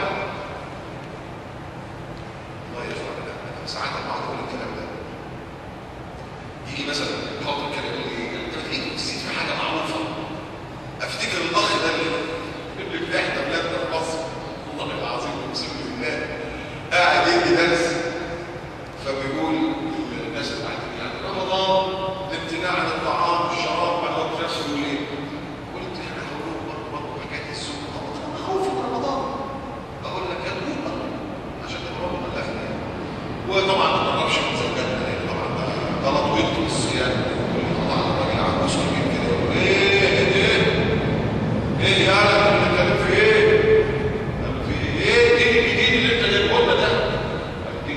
الله يرفع لنا. ساعات بعض يقول الكلام ده، يجي مثلا خاطر كده يقول لي انت بتعيد نسيت في حاجه معروفه. افتكر الاخ ده اللي في احدى بلادنا في مصر والله العظيم اقسم بالله قاعد يدي درس فبيقول للناس اللي قاعدين يعني رمضان الامتناع عن الطعام والشراب مع الوقت نفسه ليه؟ قلت احنا هنقول برضه حكايه السوق خوف من رمضان. اقول لك يا ابني عشان رمضان الاخر. وطبعا ما نقربش من زوجاتنا لان طبعا غلط ويدخل الصيام. طبعا الراجل عجوز كبير كده يقول ايه يا عالم بنتكلم في ايه؟ في ايه؟ ايه الجديد اللي انت جايبه لنا ده؟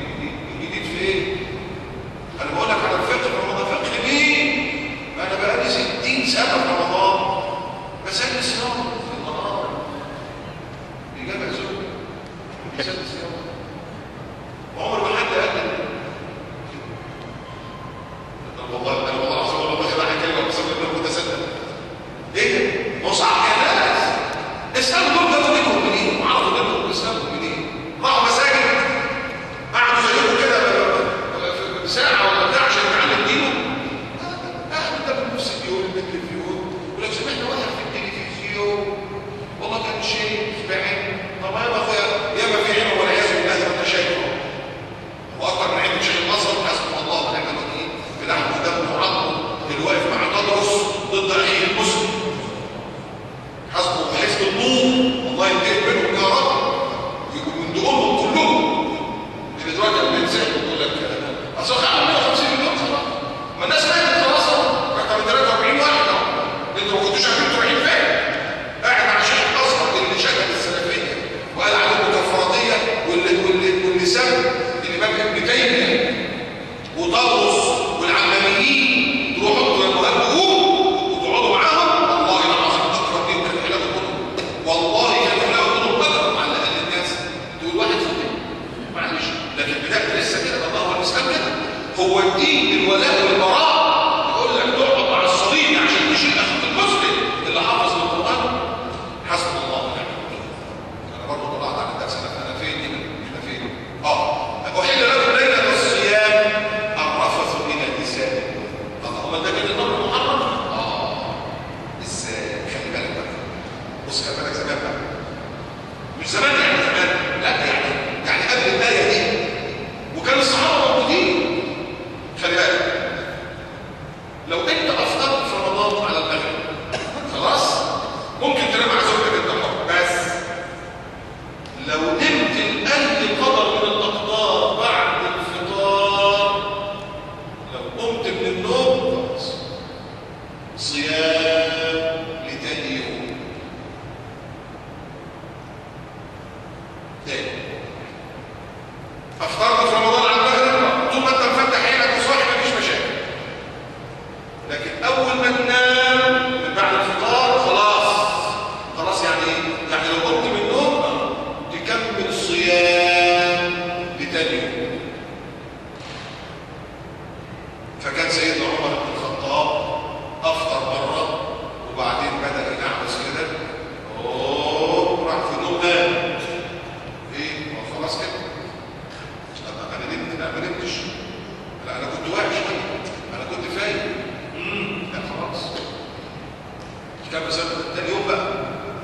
والطاووس والعلمانيين تروحوا للمهاجرون وتقعدوا معاهم، والله العظيم اكرم يمكن حلاوه الكتب، والله كان حلاوه الكتب اكرم على اقل الناس. تقول واحد في الدين معلش، لكن بدايه لسه كده. الله هو الاسلام كده، هو الدين بالولاء والبراء. يقول لك تقعد مع الصليبي عشان تشيل اخوك المسلم اللي حافظ القران. حسبنا الله ونعم الوكيل. انا برضه طلعت على الدرس، انا فين هنا؟ احنا فين؟ احل لكم ليله الصيام الرفث الى نسائكم. اللهم ده كده الامر محرم. ازاي؟ خلي بالك بقى، بص خلي بالك زمان بقى، مش زمان يعني زمان، لا يعني قبل الايه دي وكان الصحابه موجودين. خلي بالك، لو انت افطرت في رمضان على المغرب خلاص ممكن تنام مع زوجتك انت حر، بس لو نمت لاي قدر من الاقدار بعد الفطار، لو قمت من النوم خلاص صيام لتاني يوم. تاني افطرت في رمضان على المغرب، طول ما انت مفتح عينك وصاحي مفيش مشاكل، لكن اول ما تنام من بعد الفطار خلاص يعني ايه؟ يعني لو قمت من النوم تكمل صيام لتاني يوم. فكان سيدنا عمر بن الخطاب افطر مره وبعدين بدا ينعس كده، راح في النوم نام. ايه؟ خلاص كده انا نمت؟ لا ما نمتش، لا انا كنت واقف شويه، انا كنت فايق. لا خلاص كم سنه تاني يوم بقى.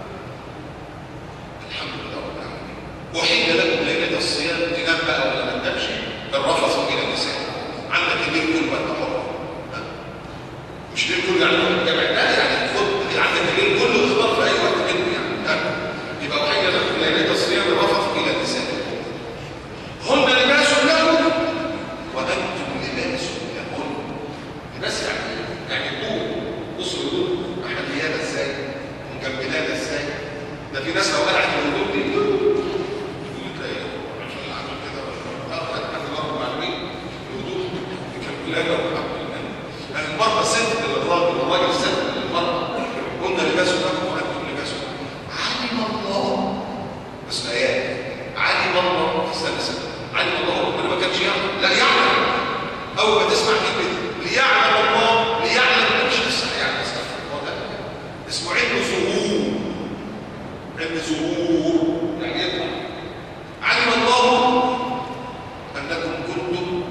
الحمد لله رب العالمين. وحين لكم ليله الصيام، تنام بقى ولا ما تنامش، الرفث الى النساء. عندك الليل كله انت حر، مش ليل كله يعني الجامع، لا يعني خد عندك الليل كله اختار في اي وقت منه يعني. يبقى وحين لكم ليله الصيام الرفث الى النساء، هن لباس لكم وانتم لباس لهن. لباس يعني الدور. بصوا الهدوء محليانا ازاي، مجملانا ازاي. ده في ناس لو قلعت الهدوء دي تلاقي عامل كده حد الله المعلومين الهدوء مجملانا ومحليانا. يعني المرأة ست للراجل والراجل ست للمرأة. قلنا لباس لكم وانتم لباس لهن. علم الله، بس الايات علم الله. استنى علم الله، ربنا ما كانش يعلم؟ لا يعلم. اول ما تسمع كلمه ليعلم الله، ليعلم مش لسه يعني، استغفر الله، ده اسمه علم ظهور. علم ظهور يعني يطلع. علم الله انكم كنتم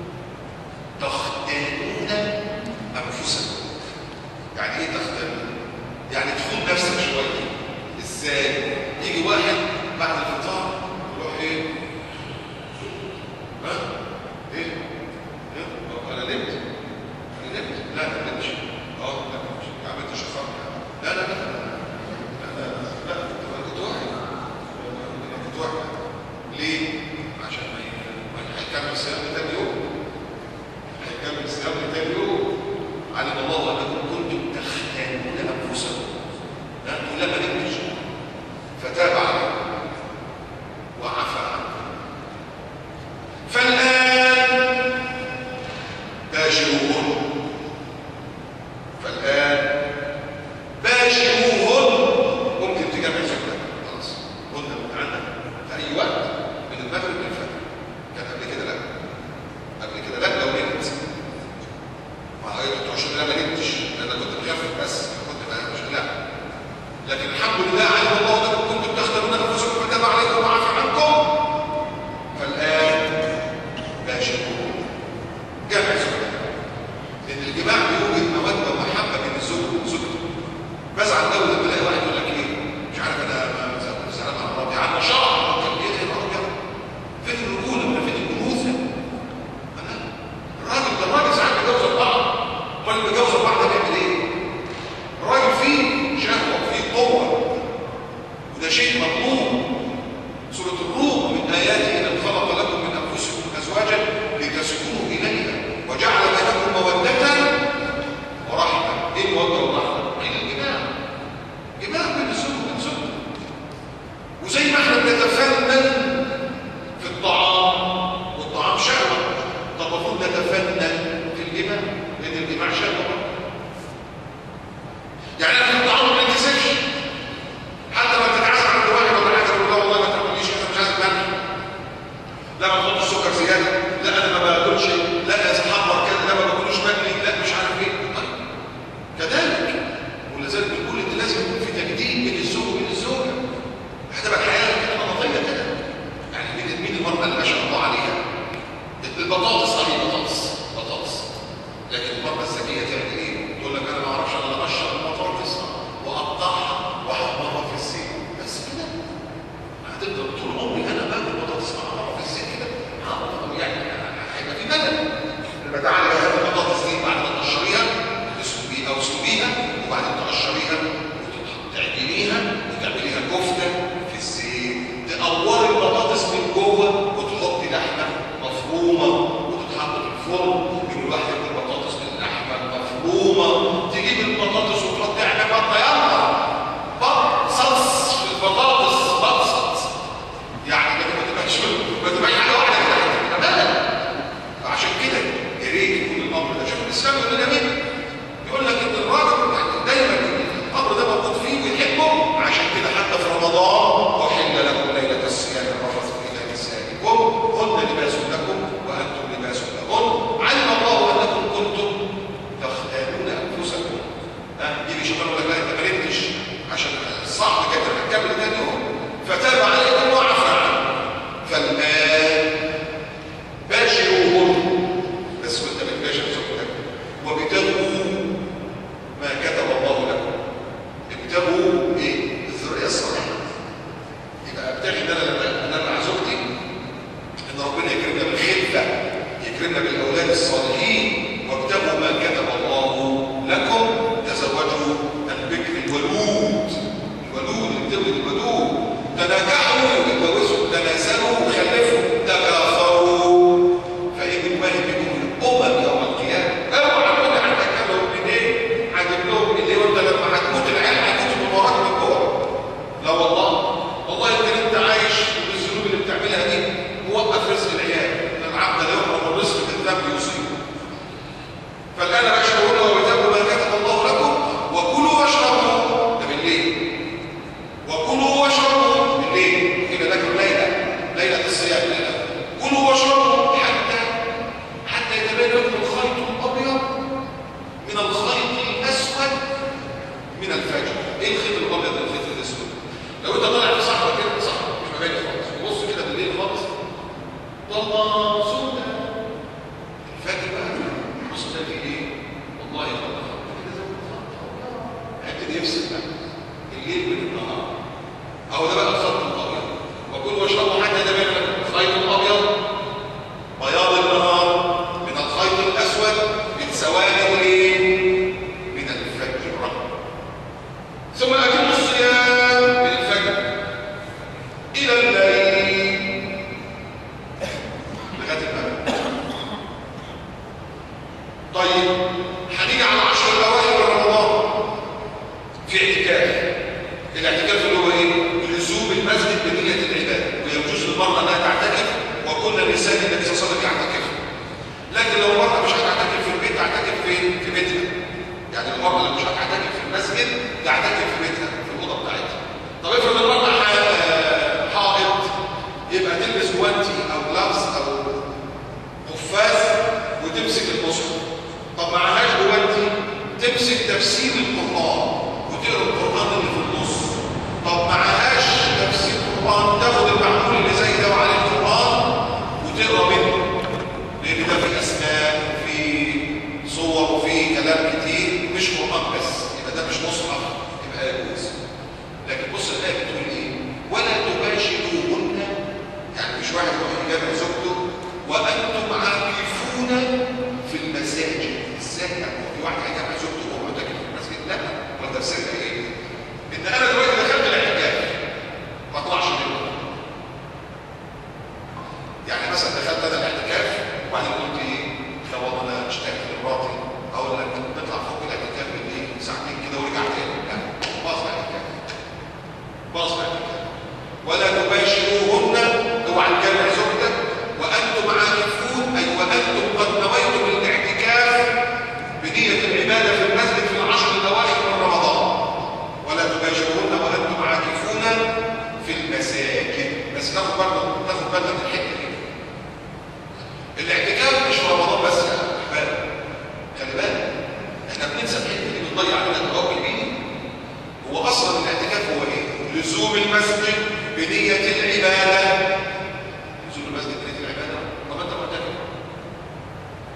تختانون انفسكم. يعني ايه تختانون؟ يعني تخون نفسك شويه. ازاي؟ يجي واحد بعد الفطار يروح ايه؟ ايه؟ انا نمت. لا ما نمتش. لا ما نمتش. ما عملتش خمر. لا انا كنت واحد. ليه؟ عشان ما هيكمل الصيام لتاني يوم. علم الله انكم كنتم تختانون انفسكم. انتم لما نمتش فتاب عليكم وعفى عنكم. فالآن باشروهن. ممكن تجمع زوجتك خلاص. قلنا من عندك في اي وقت من المغرب للفجر. كان قبل كده لا لو نمت. ما تقولش ان انا ما نمتش لان انا كنت مخفف، بس كنت مش لا. لكن الحمد لله علم الله انكم كنتم تختارون انفسكم فتاب عليكم وعفى عنكم. فالآن باشروهن. جمع زوجتك لا ما تحطش سكر زياده، لا انا ما باكلش، لا اذا حمر كده، لا ما باكلوش مقلي، لا مش عارف ايه. طيب كذلك ولذلك بنقول ان لازم يكون في تجديد بين الزوج وبين الزوجه. هتبقى الحياه كده نمطيه كده. يعني مين المراه اللي ما شاء الله عليها البطاطس، صحيح بطاطس، لكن المراه الذكيه تعمل ايه؟ تقول لك انا ما اعرفش انا اقشر البطاطس واقطعها واحمرها في الزيت بس كده. هتفضل طول عمري انا باكل بطاطس محمره في الزيت كده، يعني هيبقى في ملل. يبقى تعالى بقى هات البطاطس دي بعد ما تقشريها تسلقيها او تسلقيها وبعدين تقشريها وتعجنيها وتعمليها كفته في الزيت، تقوري البطاطس من جوه وتحطي لحمه مفرومه وتتحط في الفرن. يقول واحد ياكل بطاطس باللحمه المفرومه، تجيب البطاطس وتحطي عليها بطه، يلا بطصص في البطاطس بطصص، يعني ما تبقاش حاجه واحده كده ابدا. فعشان كده يا ريت يكون الامر ده. شوف الاسلام يقول لنا مين؟ يقول لك ان الراجل يعني دايما الامر ده موجود فيه ويحبه. عشان كده حتى في رمضان احل لكم ليله الصيام الرفث الى نسائكم هن لباس لكم وانتم لباس لهن علم الله انكم كنتم تختانون انفسكم. يجي شيطان يقول لك لا انت ما نمتش عشان صعب كده هتكمل تاني يوم فتاب عليكم وعفى عنكم فالان باشروهن، بس وانت بتباشر زوجتك وابتغوا ما كتب الله لكم. ابتغوا ايه؟ الذريه الصالحه. يبقى ابتغي ان انا مع زوجتي ان ربنا يكرمنا بالخلفه، يكرمنا بالاولاد الصالحين. وابتغوا ما كتب الله لكم، تزوجوا البكر الولود، ابتغوا الولود، تناكحوا اتجوزوا، تناسلوا خلفوا، تكاثروا فإن الله بكم الامم يوم القيامه. اوعى تقول حتى هتكلم منين؟ هجيب لهم منين وانت لما هتموت العيال هتموت من وراك من جوه؟ لا والله يمكن انت عايش بالذنوب اللي بتعملها دي موقف رزق العيال. ان العبد لا يحرم الرزق بالذنب يصيبه. فالان اشهدوا وابتغوا ما كتب الله لكم وكلوا واشربوا. ده بالليل. وكلوا واشربوا بالليل. هنا ذكر ليله الصيام. كلوا واشربوا حتى يتبين لكم الخيط الابيض من الخيط الاسود من الفجر. ايه الخيط الابيض من الخيط الاسود؟ لو انت طالع في صحراء كده، صحراء مش مباني خالص، وبص كده بالليل خالص ضلمه سودة، الفجر بقى بص تلاقي فيه ايه؟ والله يا الله هيبتدي يفصل بقى الليل من النهار. اهو ده بقى الخط الابيض. وكلوا واشربوا حتى يتبين لكم الخيط الابيض بياض النهار من الخيط الاسود من سواد الليل من الفجر. ثم اتموا الصيام من الفجر الى الليل لغايه المغرب. طيب هنيجي على 10 الاواخر من رمضان في اعتكاف. الاعتكاف اللي هو ايه؟ لزوم المسجد بنيه العباده، ويجوز للمراه انها تعتكف وكل النساء النبي صلى الله عليه وسلم يعتكف. لكن لو المراه مش هتعتكف في البيت تعتكف فين؟ في بيتها. يعني المراه اللي مش هتعتكف في المسجد تعتكف في بيتها في الاوضه بتاعتها. طب افرض المراه حائض، يبقى تلبس جوانتي او جلافز او قفاز وتمسك المصحف. طب معهاش جوانتي تمسك تفسير القران وتقرا القران اللي في النص. طب معهاش تفسير القران تاخد المعمول اللي زي ده وعليه القران وتقرا منه، لان ده في اسماء وفي صور وفي كلام كتير مش قران بس، يبقى ده مش مصحف، يبقى يجوز. لكن بص الايه بتقول ايه؟ ولا تباشروهن، يعني مش واحد يروح يجامع زوجته وانتم عاكفون في المساجد. ازاي يعني في واحد هيجامع زوجته وهو معتكف في المسجد؟ لا، ما تفسيرها ايه؟ ان انا دلوقتي دخلت الاعتكاف ما اطلعش منه. يعني مثلا دخلت انا الاعتكاف وبعدين قلت ايه؟ لا والله انا مشتاق لمراتي، اقول لك نطلع فوق الاعتكاف بالليل ساعتين كده ورجع تاني. لا، باظ الاعتكاف. ولا تباشروهن، اوعى تجامع زوجتك وانتم عاكفون، اي وانتم قد نويتم الاعتكاف بنيه العباده في المسجد في العشر الاواخر من رمضان. ولا تباشروهن وانتم عاكفون في المساجد. بس ناخد بالنا من الحته دي.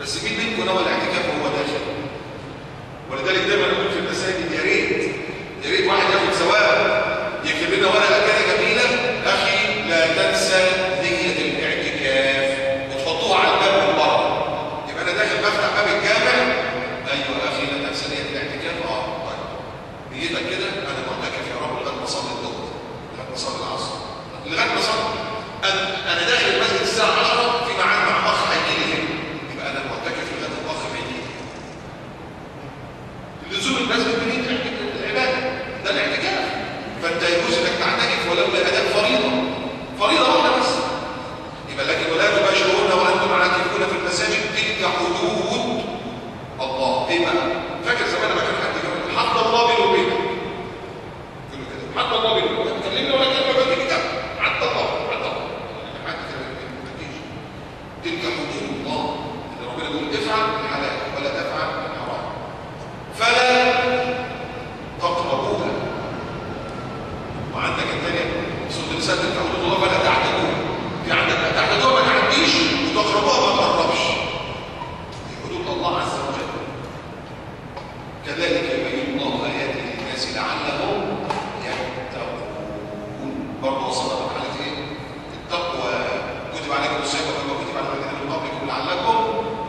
بس مين منكم نوى الاعتكاف وهو داخل؟ ولذلك دايما نقول في المساجد يا ريت واحد ياخد ثواب يكتب لنا ورقه كده جميله، اخي لا تنسى نيه الاعتكاف وتحطوها على الباب من بره. يبقى انا داخل بفتح باب الجامع، ايوه اخي لا تنسى نيه الاعتكاف. طيب نيتك كده انا معتكف يا رب لغايه ما اصلي الظهر، لغايه ما اصلي العصر، لغايه ما اصلي انا داخل المسجد الساعه 10 في ميعاد مع اخ هيجي لي هنا، يبقى انا معتكف لغايه الاخ ما يجي لي. لزوم المسجد بنيه العباده ده الاعتكاف، فانت يجوز انك تعتكف ولو لاداء فريضه واحده بس. يبقى لكن ولا تباشرون وانتم عاكفون في المساجد تلك حدود الله. ايه بقى؟ فاكر زمان لما كان حد يقول حد الله بينه وبينك، يقول له كده حد الله بينه وبينك، كلمني ولا كلمه بعد كده، حد الله حد كده ما تجيش. تلك حدود الله اللي ربنا يقول افعل الحلال ولا تفعل الحرام فلا تقربوها. وعندك الثانيه سوره النساء تلك حدود الله فلا تعتدوها. في عندك لا تعتدوها ما تعديش، وتقربوها ما تقربش. دي حدود الله عز وجل. كذلك يبين الله اياته للناس لعلهم يتقون. برضه وصلنا لمرحله ايه؟ التقوى. كتب عليكم الصيام كما كتب على الذين من قبلكم لعلكم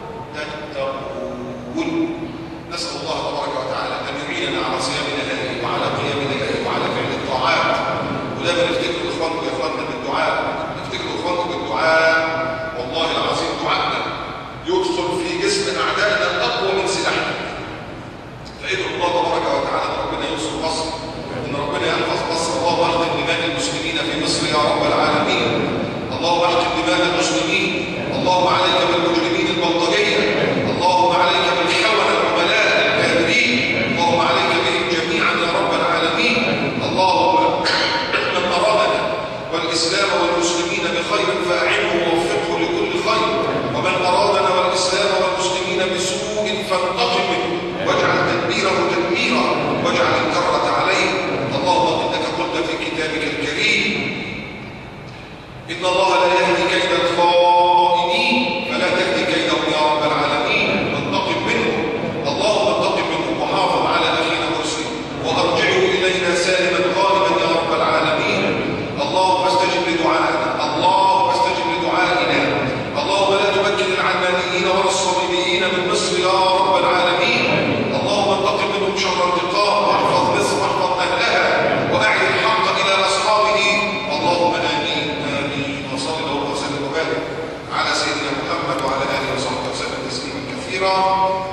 تتقون. نسال الله تبارك وتعالى ان يعيننا على صيام نهاره وعلى قيام ليله وعلى فعل الطاعات. ودايما نفتكر اخوانكم يا اخواننا بالدعاء، نفتكر اخوانكم بالدعاء. والله العظيم دعائنا يدخل في جسم اعدائنا الاقوى من سلاحنا. فادعوا الله تبارك وتعالى ان ربنا ينصر مصر، ان ربنا يحفظ مصر. اللهم اختم دماء المسلمين في مصر يا رب العالمين. اللهم اختم دماء المسلمين. اللهم عليك بالمجرمين البلطجيه، اللهم عليك بالحول العملاء الكافرين، اللهم عليك بهم جميعا يا رب العالمين. اللهم من ارادنا والاسلام والمسلمين بخير فاعنه ووفقه لكل خير، ومن ارادنا والاسلام والمسلمين بسوء فانتقم منه واجعل تدبيره تدميرا واجعل الكرة عليه. اللهم انك قلت في كتابك الكريم ان الله لا يهدي كيد الخائنين فلا تهدي كيدهم يا رب العالمين. انتقم منهم، اللهم انتقم منهم وحافظ على اخينا مسلم وارجعه الينا سالما غانما يا رب العالمين. اللهم استجب لدعائنا، اللهم استجب لدعائنا. اللهم لا تمكن العلمانيين ولا الصليبيين من مصر يا رب العالمين. اللهم انتقم منهم شر انتقام، واحفظ مصر واحفظ اهلها، واعد الحق الى اصحابه. اللهم امين امين. وصلى الله وسلم وبارك على سيدنا محمد وعلى اله وصحبه وسلم تسليما كثيرا.